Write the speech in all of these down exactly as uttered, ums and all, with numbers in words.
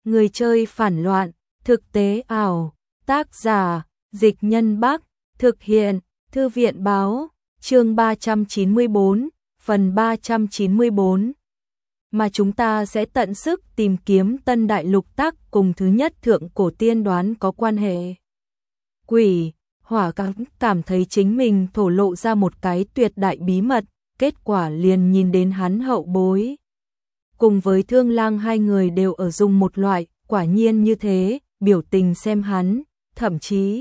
Người chơi phản loạn, thực tế ảo, tác giả, Dịch Nhân Bắc, thực hiện, Thư viện báo, chương ba trăm chín mươi bốn, phần ba trăm chín mươi bốn. Mà chúng ta sẽ tận sức tìm kiếm Tân Đại Lục Tắc cùng thứ nhất thượng cổ tiên đoán có quan hệ. Quỷ, Hỏa cảm, cảm thấy chính mình thổ lộ ra một cái tuyệt đại bí mật, kết quả liền nhìn đến hắn hậu bối. Cùng với Thương Lang hai người đều ở dùng một loại, quả nhiên như thế, biểu tình xem hắn, thậm chí.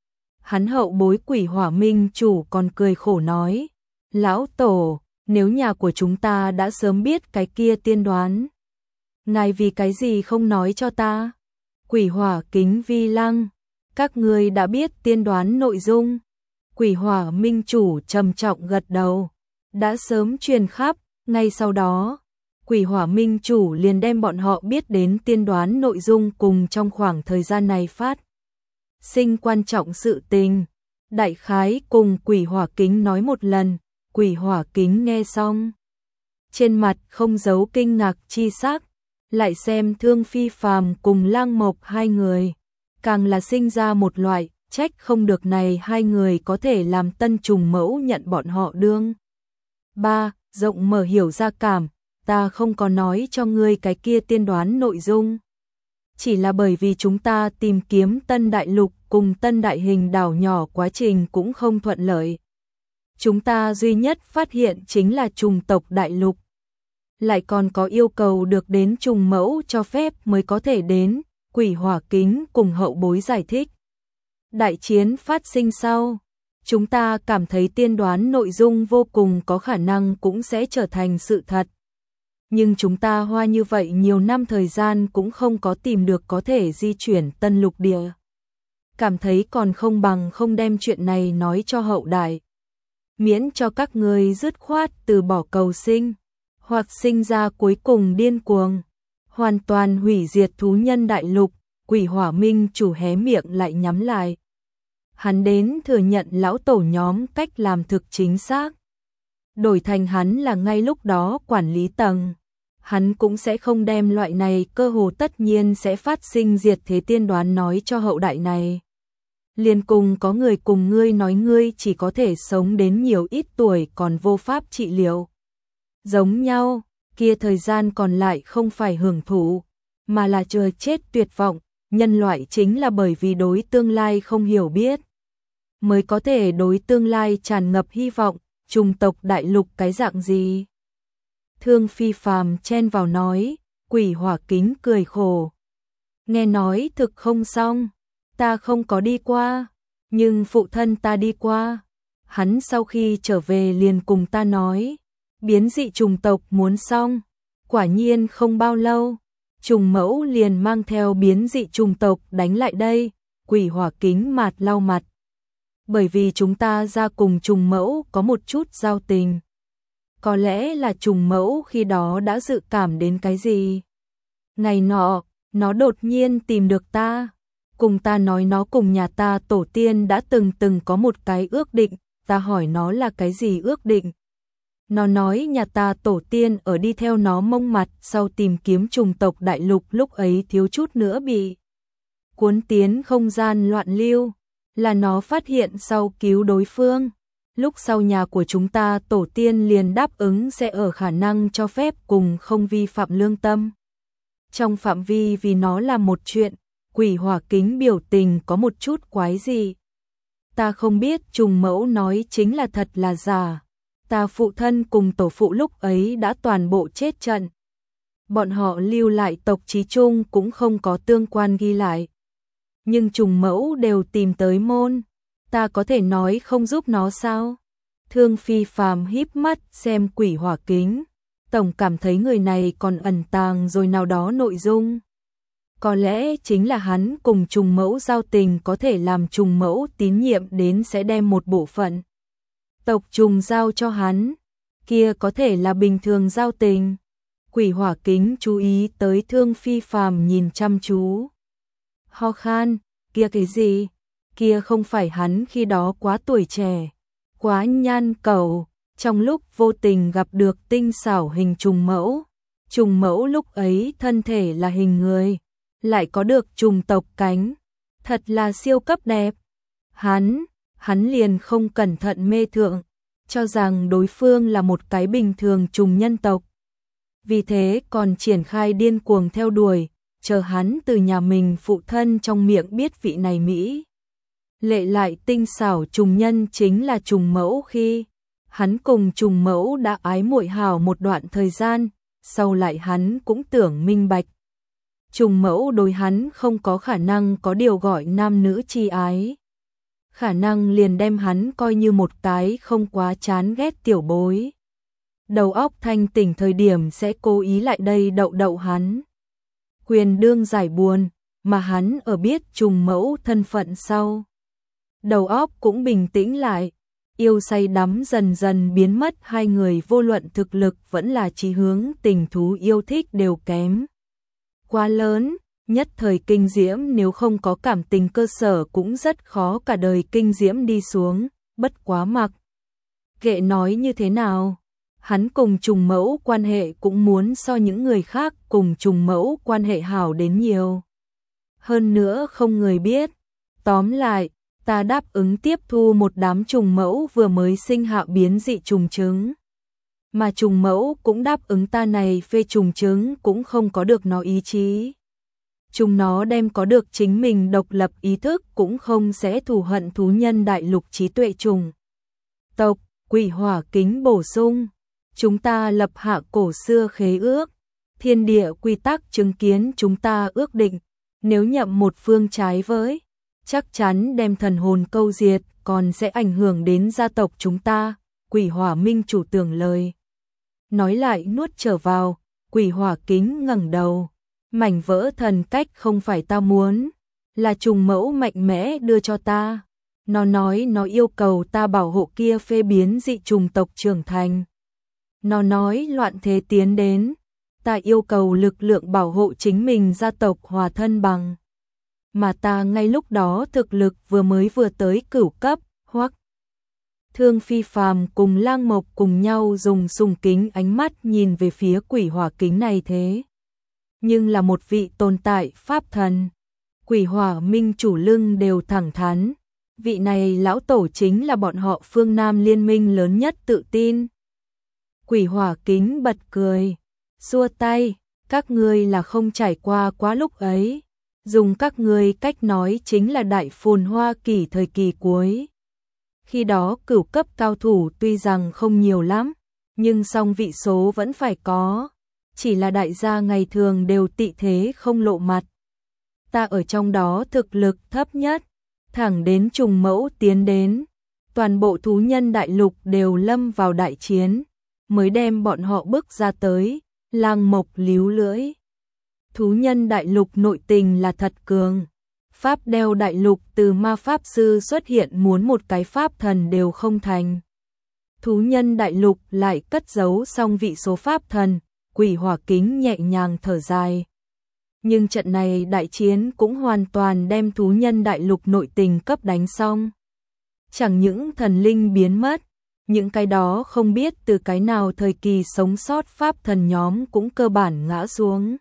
Hắn hậu bối Quỷ Hỏa Minh chủ còn cười khổ nói, lão tổ, nếu nhà của chúng ta đã sớm biết cái kia tiên đoán. Ngài vì cái gì không nói cho ta? Quỷ Hỏa Kính Vi Lăng, các ngươi đã biết tiên đoán nội dung. Quỷ Hỏa Minh chủ trầm trọng gật đầu, đã sớm truyền khắp, ngay sau đó. Quỷ Hỏa Minh chủ liền đem bọn họ biết đến tiên đoán nội dung cùng trong khoảng thời gian này phát sinh quan trọng sự tình. Đại khái cùng Quỷ Hỏa Kính nói một lần, Quỷ Hỏa Kính nghe xong. Trên mặt không giấu kinh ngạc chi sắc, lại xem Thương Phi Phàm cùng Lang Mộc hai người. Càng là sinh ra một loại, trách không được này hai người có thể làm Tân Trùng Mẫu nhận bọn họ đương. Ba, rộng mở hiểu ra cảm. Ta không có nói cho ngươi cái kia tiên đoán nội dung. Chỉ là bởi vì chúng ta tìm kiếm Tân Đại Lục cùng Tân Đại Hình đảo nhỏ quá trình cũng không thuận lợi. Chúng ta duy nhất phát hiện chính là trùng tộc Đại Lục. Lại còn có yêu cầu được đến trùng mẫu cho phép mới có thể đến, Quỷ Hỏa Kính cùng hậu bối giải thích. Đại chiến phát sinh sau, chúng ta cảm thấy tiên đoán nội dung vô cùng có khả năng cũng sẽ trở thành sự thật. Nhưng chúng ta hoa như vậy nhiều năm thời gian cũng không có tìm được có thể di chuyển Tân Lục Địa. Cảm thấy còn không bằng không đem chuyện này nói cho hậu đại. Miễn cho các người dứt khoát từ bỏ cầu sinh, hoặc sinh ra cuối cùng điên cuồng, hoàn toàn hủy diệt thú nhân đại lục. Quỷ Hỏa Minh chủ hé miệng lại nhắm lại. Hắn đến thừa nhận lão tổ nhóm cách làm thực chính xác. Đổi thành hắn là ngay lúc đó quản lý tầng. Hắn cũng sẽ không đem loại này cơ hồ tất nhiên sẽ phát sinh diệt thế tiên đoán nói cho hậu đại này. Liên cùng có người cùng ngươi nói ngươi chỉ có thể sống đến nhiều ít tuổi còn vô pháp trị liệu. Giống nhau, kia thời gian còn lại không phải hưởng thụ, mà là chờ chết tuyệt vọng. Nhân loại chính là bởi vì đối tương lai không hiểu biết, mới có thể đối tương lai tràn ngập hy vọng. Trùng tộc đại lục cái dạng gì? Thương Phi Phàm chen vào nói, Quỷ Hỏa Kính cười khổ. Nghe nói thực không xong, ta không có đi qua, nhưng phụ thân ta đi qua. Hắn sau khi trở về liền cùng ta nói, biến dị trùng tộc muốn xong, quả nhiên không bao lâu. Trùng mẫu liền mang theo biến dị trùng tộc đánh lại đây. Quỷ Hỏa Kính mạt lau mặt. Bởi vì chúng ta ra cùng trùng mẫu có một chút giao tình. Có lẽ là trùng mẫu khi đó đã dự cảm đến cái gì. Ngày nọ, nó đột nhiên tìm được ta. Cùng ta nói nó cùng nhà ta tổ tiên đã từng từng có một cái ước định. Ta hỏi nó là cái gì ước định. Nó nói nhà ta tổ tiên ở đi theo nó mông mặt sau tìm kiếm trùng tộc đại lục lúc ấy thiếu chút nữa bị cuốn tiến không gian loạn lưu. Là nó phát hiện sau cứu đối phương. Lúc sau nhà của chúng ta tổ tiên liền đáp ứng sẽ ở khả năng cho phép cùng không vi phạm lương tâm. Trong phạm vi vì nó là một chuyện, Quỷ Hỏa Kính biểu tình có một chút quái gì. Ta không biết trùng mẫu nói chính là thật là giả. Ta phụ thân cùng tổ phụ lúc ấy đã toàn bộ chết trận. Bọn họ lưu lại tộc chí chung cũng không có tương quan ghi lại. Nhưng trùng mẫu đều tìm tới môn. Ta có thể nói không giúp nó sao? Thương Phi Phàm híp mắt xem Quỷ Hỏa Kính. Tổng cảm thấy người này còn ẩn tàng rồi nào đó nội dung. Có lẽ chính là hắn cùng trùng mẫu giao tình có thể làm trùng mẫu tín nhiệm đến sẽ đem một bộ phận tộc trùng giao cho hắn. Kia có thể là bình thường giao tình. Quỷ Hỏa Kính chú ý tới Thương Phi Phàm nhìn chăm chú. Ho khan, kia cái gì? Kia không phải hắn khi đó quá tuổi trẻ, quá nhan cầu, trong lúc vô tình gặp được tinh xảo hình trùng mẫu. Trùng mẫu lúc ấy thân thể là hình người, lại có được trùng tộc cánh, thật là siêu cấp đẹp. Hắn, hắn liền không cẩn thận mê thượng, cho rằng đối phương là một cái bình thường trùng nhân tộc. Vì thế còn triển khai điên cuồng theo đuổi, chờ hắn từ nhà mình phụ thân trong miệng biết vị này Mỹ lệ lại tinh xảo trùng nhân chính là trùng mẫu khi hắn cùng trùng mẫu đã ái muội hảo một đoạn thời gian, sau lại hắn cũng tưởng minh bạch. Trùng mẫu đối hắn không có khả năng có điều gọi nam nữ chi ái. Khả năng liền đem hắn coi như một cái không quá chán ghét tiểu bối. Đầu óc thanh tỉnh thời điểm sẽ cố ý lại đây đậu đậu hắn. Quyền đương giải buồn, mà hắn ở biết trùng mẫu thân phận sau. Đầu óc cũng bình tĩnh lại, yêu say đắm dần dần biến mất, hai người vô luận thực lực vẫn là chí hướng tình thú yêu thích đều kém quá lớn, nhất thời kinh diễm nếu không có cảm tình cơ sở cũng rất khó cả đời kinh diễm đi xuống, bất quá mặc. Kệ nói như thế nào, hắn cùng trùng mẫu quan hệ cũng muốn so những người khác cùng trùng mẫu quan hệ hảo đến nhiều. Hơn nữa không người biết, tóm lại, ta đáp ứng tiếp thu một đám trùng mẫu vừa mới sinh hạ biến dị trùng trứng. Mà trùng mẫu cũng đáp ứng ta này phê trùng trứng cũng không có được nó ý chí. Chúng nó đem có được chính mình độc lập ý thức cũng không sẽ thù hận thú nhân đại lục trí tuệ trùng tộc. Quỷ Hỏa Kính bổ sung, chúng ta lập hạ cổ xưa khế ước, thiên địa quy tắc chứng kiến chúng ta ước định, nếu nhậm một phương trái với, chắc chắn đem thần hồn câu diệt, còn sẽ ảnh hưởng đến gia tộc chúng ta. Quỷ Hỏa Minh chủ tưởng lời nói lại nuốt trở vào. Quỷ Hỏa Kính ngẩng đầu, mảnh vỡ thần cách không phải ta muốn, là trùng mẫu mạnh mẽ đưa cho ta. Nó nói nó yêu cầu ta bảo hộ kia phê biến dị trùng tộc trưởng thành. Nó nói loạn thế tiến đến, ta yêu cầu lực lượng bảo hộ chính mình gia tộc hòa thân bằng. Mà ta ngay lúc đó thực lực vừa mới vừa tới cửu cấp, hoặc Thương Phi Phàm cùng Lang Mộc cùng nhau dùng sùng kính ánh mắt nhìn về phía Quỷ Hỏa Kính này thế. Nhưng là một vị tồn tại pháp thần. Quỷ Hỏa Minh chủ lưng đều thẳng thắn. Vị này lão tổ chính là bọn họ phương Nam liên minh lớn nhất tự tin. Quỷ Hỏa Kính bật cười, xua tay, các ngươi là không trải qua quá lúc ấy. Dùng các ngươi cách nói chính là đại phồn hoa kỷ thời kỳ cuối. Khi đó cửu cấp cao thủ tuy rằng không nhiều lắm, nhưng song vị số vẫn phải có. Chỉ là đại gia ngày thường đều tị thế không lộ mặt. Ta ở trong đó thực lực thấp nhất, thẳng đến trùng mẫu tiến đến. Toàn bộ thú nhân đại lục đều lâm vào đại chiến, mới đem bọn họ bước ra tới. Lang Mộc líu lưỡi. Thú nhân đại lục nội tình là thật cường. Pháp đeo đại lục từ ma pháp sư xuất hiện muốn một cái pháp thần đều không thành. Thú nhân đại lục lại cất giấu xong vị số pháp thần. Quỷ Hỏa Kính nhẹ nhàng thở dài. Nhưng trận này đại chiến cũng hoàn toàn đem thú nhân đại lục nội tình cấp đánh xong. Chẳng những thần linh biến mất, những cái đó không biết từ cái nào thời kỳ sống sót pháp thần nhóm cũng cơ bản ngã xuống.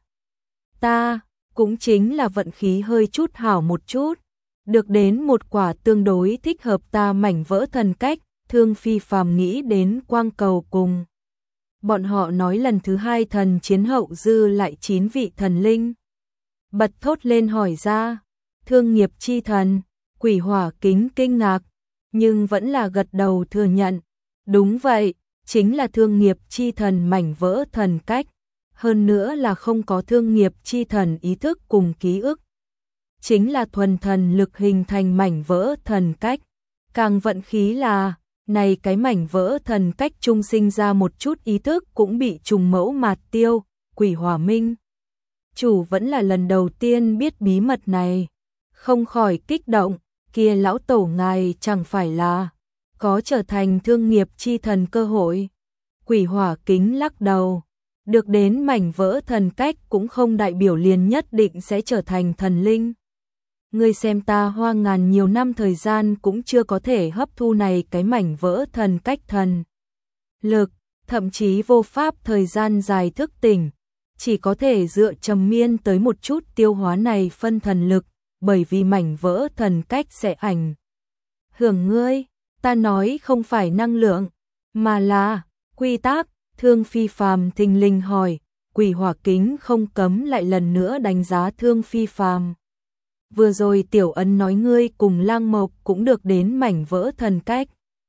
Ta cũng chính là vận khí hơi chút hảo một chút, được đến một quả tương đối thích hợp ta mảnh vỡ thần cách. Thương Phi Phàm nghĩ đến quang cầu cùng bọn họ nói lần thứ hai thần chiến hậu dư lại chín vị thần linh. Bật thốt lên hỏi ra, thương nghiệp chi thần. Quỷ Hỏa Kính kinh ngạc, nhưng vẫn là gật đầu thừa nhận. Đúng vậy, chính là thương nghiệp chi thần mảnh vỡ thần cách. Hơn nữa là không có thương nghiệp chi thần ý thức cùng ký ức. Chính là thuần thần lực hình thành mảnh vỡ thần cách. Càng vận khí là, này cái mảnh vỡ thần cách trung sinh ra một chút ý thức cũng bị trùng mẫu mạt tiêu. Quỷ Hỏa Minh chủ vẫn là lần đầu tiên biết bí mật này, không khỏi kích động. Kia lão tổ ngài chẳng phải là có trở thành thương nghiệp chi thần cơ hội. Quỷ Hỏa Kính lắc đầu, được đến mảnh vỡ thần cách cũng không đại biểu liền nhất định sẽ trở thành thần linh. Ngươi xem ta hoa ngàn nhiều năm thời gian cũng chưa có thể hấp thu này cái mảnh vỡ thần cách thần lực, thậm chí vô pháp thời gian dài thức tỉnh, chỉ có thể dựa trầm miên tới một chút tiêu hóa này phân thần lực, bởi vì mảnh vỡ thần cách sẽ ảnh hưởng ngươi. Ta nói không phải năng lượng, mà là quy tắc. Thương Phi Phàm thình lình hỏi, Quỷ Hỏa Kính không cấm lại lần nữa đánh giá Thương Phi Phàm. Vừa rồi Tiểu Ân nói ngươi cùng Lang Mộc cũng được đến mảnh vỡ thần cách.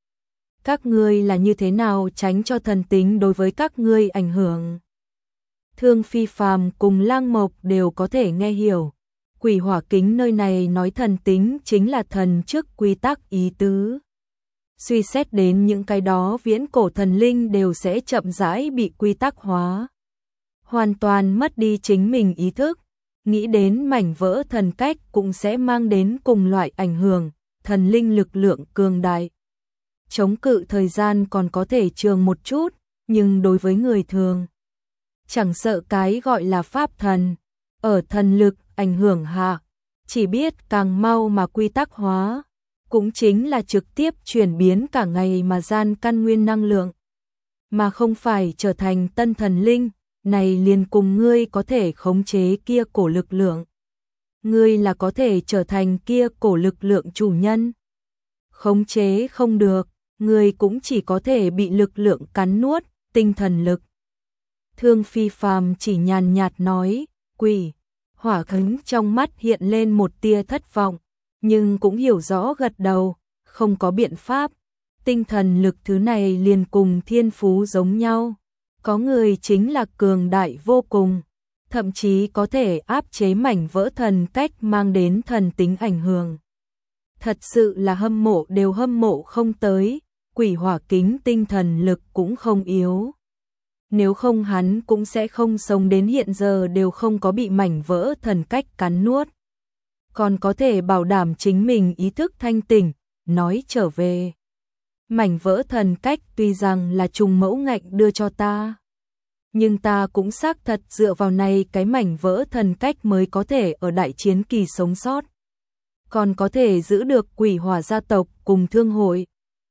Các ngươi là như thế nào tránh cho thần tính đối với các ngươi ảnh hưởng? Thương Phi Phàm cùng Lang Mộc đều có thể nghe hiểu. Quỷ Hỏa Kính nơi này nói thần tính chính là thần trước quy tắc ý tứ. Suy xét đến những cái đó viễn cổ thần linh đều sẽ chậm rãi bị quy tắc hóa, hoàn toàn mất đi chính mình ý thức. Nghĩ đến mảnh vỡ thần cách cũng sẽ mang đến cùng loại ảnh hưởng, thần linh lực lượng cường đại. Chống cự thời gian còn có thể trường một chút, nhưng đối với người thường, chẳng sợ cái gọi là pháp thần, ở thần lực ảnh hưởng hạ, chỉ biết càng mau mà quy tắc hóa, cũng chính là trực tiếp chuyển biến cả ngày mà gian căn nguyên năng lượng, mà không phải trở thành tân thần linh. Này liền cùng ngươi có thể khống chế kia cổ lực lượng. Ngươi là có thể trở thành kia cổ lực lượng chủ nhân. Khống chế không được, ngươi cũng chỉ có thể bị lực lượng cắn nuốt, tinh thần lực. Thương Phi Phàm chỉ nhàn nhạt nói, Quỷ Hỏa Kính trong mắt hiện lên một tia thất vọng, nhưng cũng hiểu rõ gật đầu, không có biện pháp. Tinh thần lực thứ này liền cùng thiên phú giống nhau. Có người chính là cường đại vô cùng, thậm chí có thể áp chế mảnh vỡ thần cách mang đến thần tính ảnh hưởng. Thật sự là hâm mộ đều hâm mộ không tới, Quỷ Hỏa Kính tinh thần lực cũng không yếu. Nếu không hắn cũng sẽ không sống đến hiện giờ đều không có bị mảnh vỡ thần cách cắn nuốt. Còn có thể bảo đảm chính mình ý thức thanh tỉnh, nói trở về. Mảnh vỡ thần cách tuy rằng là trùng mẫu ngạnh đưa cho ta, nhưng ta cũng xác thật dựa vào này cái mảnh vỡ thần cách mới có thể ở đại chiến kỳ sống sót. Còn có thể giữ được Quỷ Hỏa gia tộc cùng thương hội.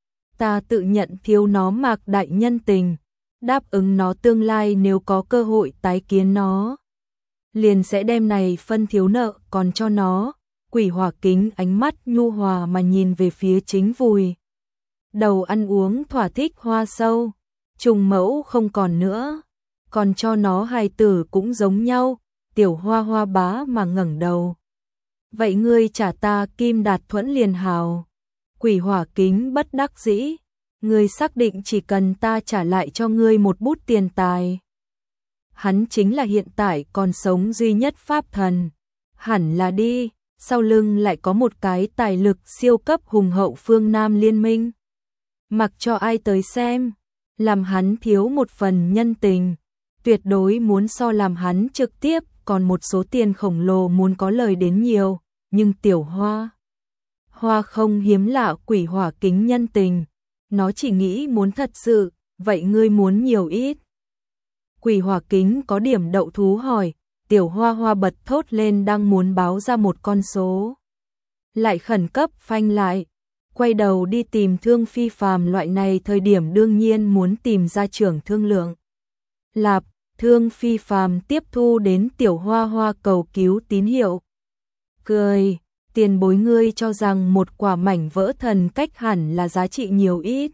Ta tự nhận thiếu nó Mạc đại nhân tình, đáp ứng nó tương lai nếu có cơ hội tái kiến nó, liền sẽ đem này phân thiếu nợ còn cho nó. Quỷ Hỏa Kính ánh mắt nhu hòa mà nhìn về phía chính vùi đầu ăn uống thỏa thích hoa sâu. Trùng mẫu không còn nữa, còn cho nó hài tử cũng giống nhau. Tiểu Hoa Hoa bá mà ngẩng đầu. Vậy ngươi trả ta Kim Đạt Thuẫn liền hào. Quỷ Hỏa Kính bất đắc dĩ, ngươi xác định chỉ cần ta trả lại cho ngươi một bút tiền tài. Hắn chính là hiện tại còn sống duy nhất pháp thần, hẳn là đi. Sau lưng lại có một cái tài lực siêu cấp hùng hậu phương Nam liên minh. Mặc cho ai tới xem, làm hắn thiếu một phần nhân tình, tuyệt đối muốn so làm hắn trực tiếp còn một số tiền khổng lồ muốn có lời đến nhiều. Nhưng Tiểu Hoa Hoa không hiếm lạ Quỷ Hỏa Kính nhân tình, nó chỉ nghĩ muốn thật sự. Vậy ngươi muốn nhiều ít? Quỷ Hỏa Kính có điểm đậu thú hỏi. Tiểu Hoa Hoa bật thốt lên đang muốn báo ra một con số, lại khẩn cấp phanh lại, quay đầu đi tìm Thương Phi Phàm. Loại này thời điểm đương nhiên muốn tìm gia trưởng thương lượng. Lạp, Thương Phi Phàm tiếp thu đến Tiểu Hoa Hoa cầu cứu tín hiệu, cười, tiền bối ngươi cho rằng một quả mảnh vỡ thần cách hẳn là giá trị nhiều ít?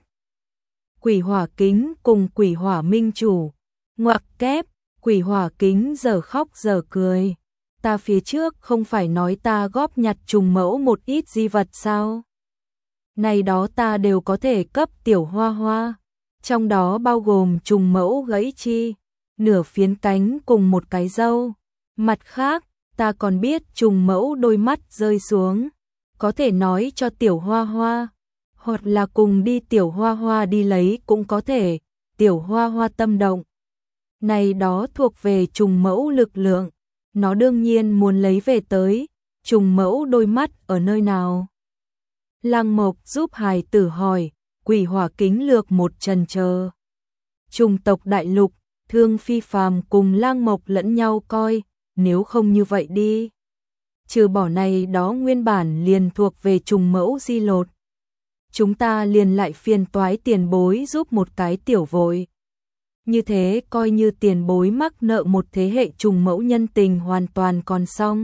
Quỷ Hỏa Kính cùng Quỷ Hỏa Minh Chủ ngoặc kép. Quỷ Hỏa Kính giờ khóc giờ cười. Ta phía trước không phải nói ta góp nhặt trùng mẫu một ít di vật sao? Này đó ta đều có thể cấp Tiểu Hoa Hoa, trong đó bao gồm trùng mẫu gãy chi, nửa phiến cánh cùng một cái râu. Mặt khác, ta còn biết trùng mẫu đôi mắt rơi xuống, có thể nói cho Tiểu Hoa Hoa, hoặc là cùng đi Tiểu Hoa Hoa đi lấy cũng có thể. Tiểu Hoa Hoa tâm động. Này đó thuộc về trùng mẫu lực lượng, nó đương nhiên muốn lấy về tới. Trùng mẫu đôi mắt ở nơi nào? Lang Mộc giúp hài tử hỏi. Quỷ Hỏa Kính lược một trần chờ. Trùng tộc đại lục, Thương Phi Phàm cùng Lang Mộc lẫn nhau coi, nếu không như vậy đi. Trừ bỏ này đó nguyên bản liền thuộc về trùng mẫu di lột. Chúng ta liền lại phiền toái tiền bối giúp một cái tiểu vội. Như thế coi như tiền bối mắc nợ một thế hệ trùng mẫu nhân tình hoàn toàn còn xong.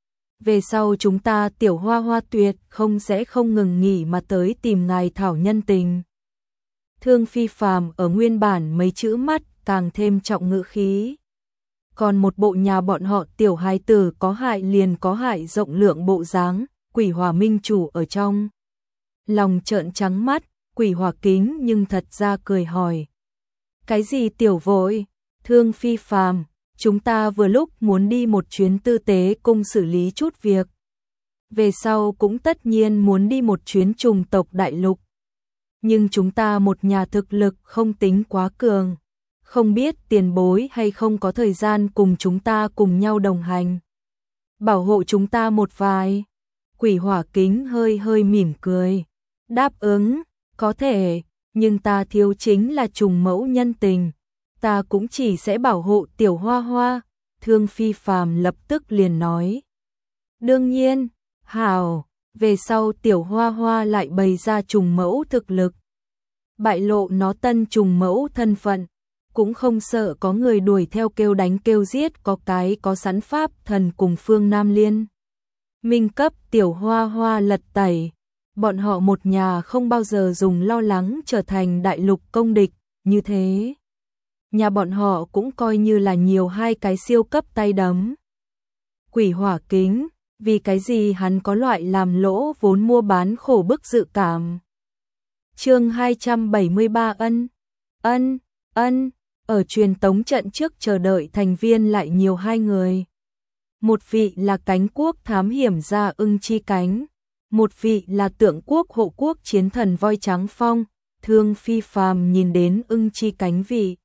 Về sau chúng ta Tiểu Hoa Hoa tuyệt không sẽ không ngừng nghỉ mà tới tìm ngài thảo nhân tình. Thương Phi Phàm ở nguyên bản mấy chữ mắt càng thêm trọng ngữ khí. Còn một bộ nhà bọn họ tiểu hài tử có hại liền có hại rộng lượng bộ dáng, Quỷ Hỏa minh chủ ở trong. Lòng trợn trắng mắt, Quỷ Hỏa kính nhưng thật ra cười hỏi. Cái gì tiểu vội? Thương Phi Phàm, chúng ta vừa lúc muốn đi một chuyến tư tế cung xử lý chút việc. Về sau cũng tất nhiên muốn đi một chuyến trùng tộc đại lục. Nhưng chúng ta một nhà thực lực không tính quá cường. Không biết tiền bối hay không có thời gian cùng chúng ta cùng nhau đồng hành. Bảo hộ chúng ta một vài. Quỷ Hỏa kính hơi hơi mỉm cười. Đáp ứng, có thể, nhưng ta thiếu chính là trùng mẫu nhân tình. Ta cũng chỉ sẽ bảo hộ Tiểu Hoa Hoa. Thương Phi Phàm lập tức liền nói. Đương nhiên, hảo, về sau Tiểu Hoa Hoa lại bày ra trùng mẫu thực lực. Bại lộ nó tân trùng mẫu thân phận. Cũng không sợ có người đuổi theo kêu đánh kêu giết, có cái có sẵn pháp thần cùng Phương Nam Liên. Minh cấp Tiểu Hoa Hoa lật tẩy. Bọn họ một nhà không bao giờ dùng lo lắng trở thành đại lục công địch, như thế. Nhà bọn họ cũng coi như là nhiều hai cái siêu cấp tay đấm. Quỷ Hỏa kính, vì cái gì hắn có loại làm lỗ vốn mua bán khổ bức dự cảm. Chương hai trăm bảy mươi ba ân, ân, ân, ở truyền tống trận trước chờ đợi thành viên lại nhiều hai người. Một vị là cánh quốc thám hiểm gia Ưng Chi Cánh, một vị là tượng quốc hộ quốc chiến thần voi trắng phong. Thương Phi Phàm nhìn đến Ưng Chi Cánh vị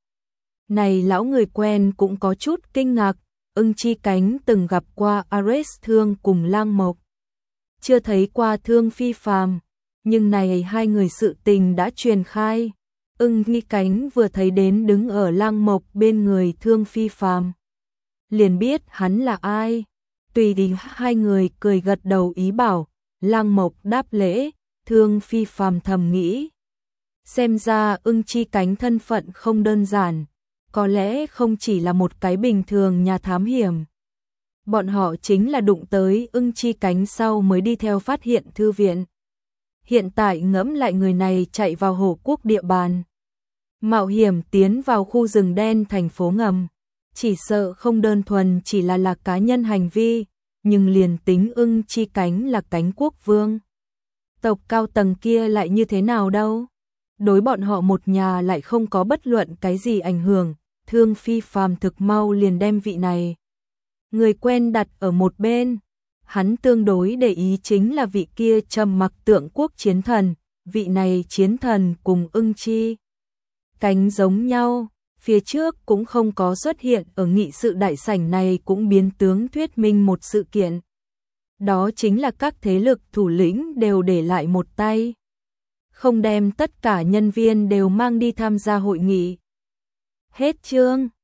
này lão người quen cũng có chút kinh ngạc. Ưng Chi Cánh từng gặp qua Ares Thương cùng Lang Mộc, chưa thấy qua Thương Phi Phàm, nhưng này hai người sự tình đã truyền khai. Ưng Chi Cánh vừa thấy đến đứng ở Lang Mộc bên người Thương Phi Phàm, liền biết hắn là ai. Tùy đi hai người cười gật đầu ý bảo. Lang Mộc đáp lễ. Thương Phi Phàm thầm nghĩ, xem ra Ưng Chi Cánh thân phận không đơn giản, có lẽ không chỉ là một cái bình thường nhà thám hiểm. Bọn họ chính là đụng tới Ưng Chi Cánh sau mới đi theo phát hiện thư viện. Hiện tại ngẫm lại, người này chạy vào Hổ Quốc địa bàn, mạo hiểm tiến vào khu rừng đen thành phố ngầm, chỉ sợ không đơn thuần chỉ là là cá nhân hành vi, nhưng liền tính Ưng Chi Cánh là cánh quốc vương tộc cao tầng kia lại như thế nào đâu? Đối bọn họ một nhà lại không có bất luận cái gì ảnh hưởng. Thương Phi Phàm thực mau liền đem vị này người quen đặt ở một bên. Hắn tương đối để ý chính là vị kia trầm mặc tượng quốc chiến thần. Vị này chiến thần cùng Ưng Chi Cánh giống nhau, phía trước cũng không có xuất hiện ở nghị sự đại sảnh này, cũng biến tướng thuyết minh một sự kiện. Đó chính là các thế lực thủ lĩnh đều để lại một tay, không đem tất cả nhân viên đều mang đi tham gia hội nghị. Hết chương.